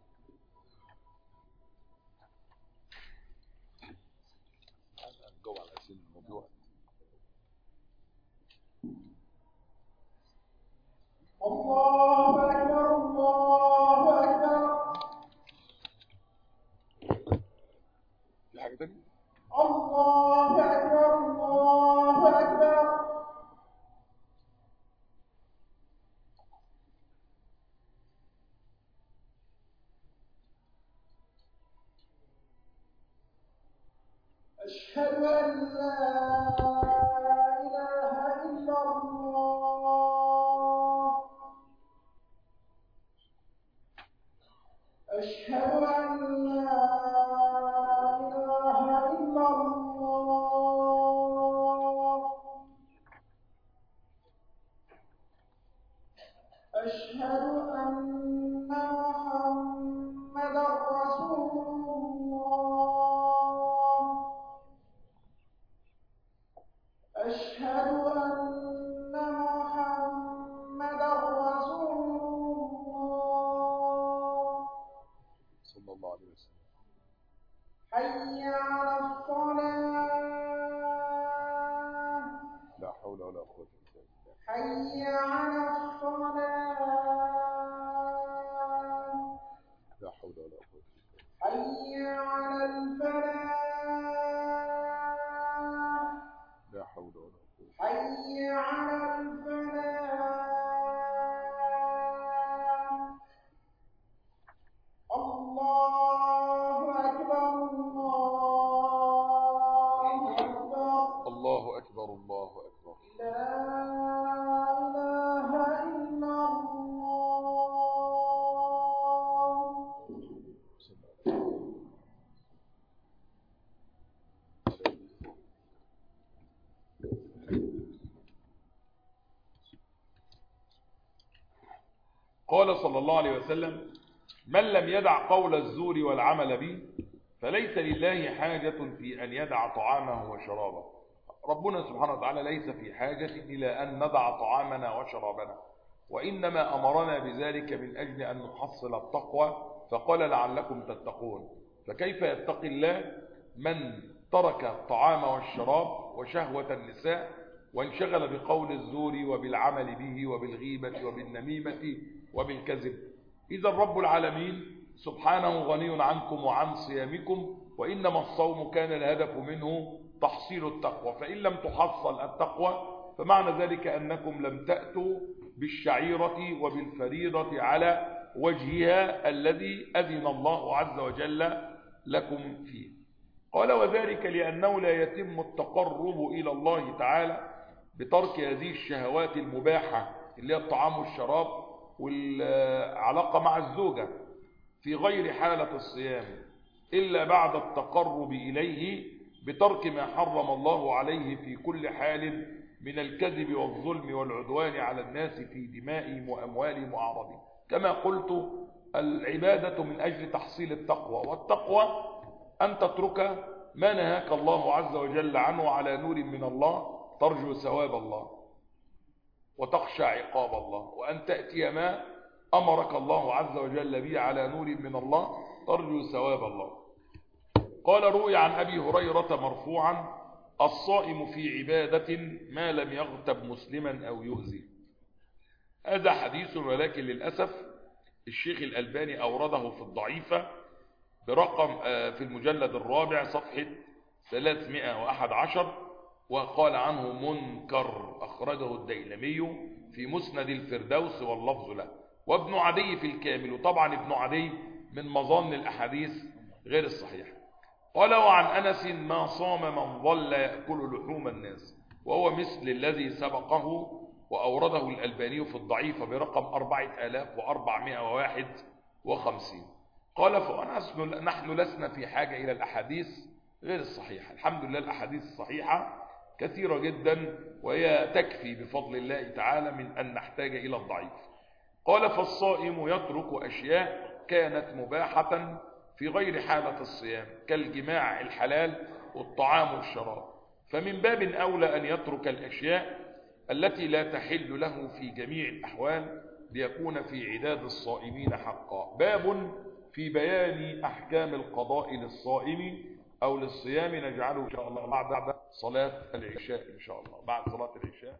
Go on. أشهد أن لا إله إلا الله. أشهد أن لا إله إلا الله. أشهد أن محمدا رسول الله. أشهد أن محمدا رسول الله صلى الله عليه وسلم. حي على الصلاة. لا حول ولا قوة إلا بالله. حي على الصلاة. لا حول ولا قوة إلا بالله. حي على الفلاح. لا حول ولا قوة. حي على الفلاح. الله أكبر. الله أكبر. الله أكبر. الله أكبر. لا إله إلا قال صلى الله عليه وسلم: من لم يدع قول الزور والعمل به فليس لله حاجة في أن يدع طعامه وشرابه. ربنا سبحانه وتعالى ليس في حاجة إلى أن ندع طعامنا وشرابنا، وإنما أمرنا بذلك من أجل أن نحصل التقوى، فقال: لعلكم تتقون. فكيف يتقي الله من ترك الطعام والشراب وشهوة النساء وانشغل بقول الزور وبالعمل به وبالغيبة وبالنميمة وبالكذب؟ إذا رب العالمين سبحانه غني عنكم وعن صيامكم، وإنما الصوم كان الهدف منه تحصيل التقوى، فإن لم تحصل التقوى فمعنى ذلك أنكم لم تأتوا بالشعيرة وبالفريضة على وجهها الذي أذن الله عز وجل لكم فيه. قال: وذلك لأنه لا يتم التقرب إلى الله تعالى بترك هذه الشهوات المباحة اللي هي الطعام والشراب والعلاقة مع الزوجة في غير حالة الصيام إلا بعد التقرب إليه بترك ما حرم الله عليه في كل حال من الكذب والظلم والعدوان على الناس في دمائهم وأموالهم وأعراضهم. كما قلت، العبادة من أجل تحصيل التقوى، والتقوى أن تترك ما نهاك الله عز وجل عنه على نور من الله ترجو ثواب الله وتخشى عقاب الله، وأن تأتي ما أمرك الله عز وجل به على نور من الله ترجو ثواب الله. قال: روي عن أبي هريرة مرفوعا: الصائم في عبادة ما لم يغتب مسلما أو يؤذي. هذا حديث، ولكن للأسف الشيخ الألباني أورده في الضعيفة برقم في المجلد الرابع صفحة ثلاثمائة وأحد عشر، وقال عنه منكر، أخرجه الديلمي في مسند الفردوس واللفظ له، وابن عدي في الكامل، وطبعا ابن عدي من مظان الأحاديث غير الصحيحة. قال: وعن أنس: ما صام من ظل يأكل لحوم الناس، وهو مثل الذي سبقه، وأورده الألباني في الضعيفة برقم أربعة آلاف وأربعمائة وواحد وخمسين. قال: فنحن لسنا في حاجة إلى الأحاديث غير الصحيحة. الحمد لله الأحاديث الصحيحة كثيرة جدا، وهي تكفي بفضل الله تعالى من أن نحتاج إلى الضعيف. قال: فالصائم يترك أشياء كانت مباحة في غير حالة الصيام كالجماع الحلال والطعام والشراب، فمن باب أولى أن يترك الأشياء التي لا تحل له في جميع الأحوال ليكون في عداد الصائمين حقا. باب في بيان أحكام القضاء للصائم أو للصيام، نجعله إن شاء الله بعد صلاة العشاء، إن شاء الله بعد صلاة العشاء.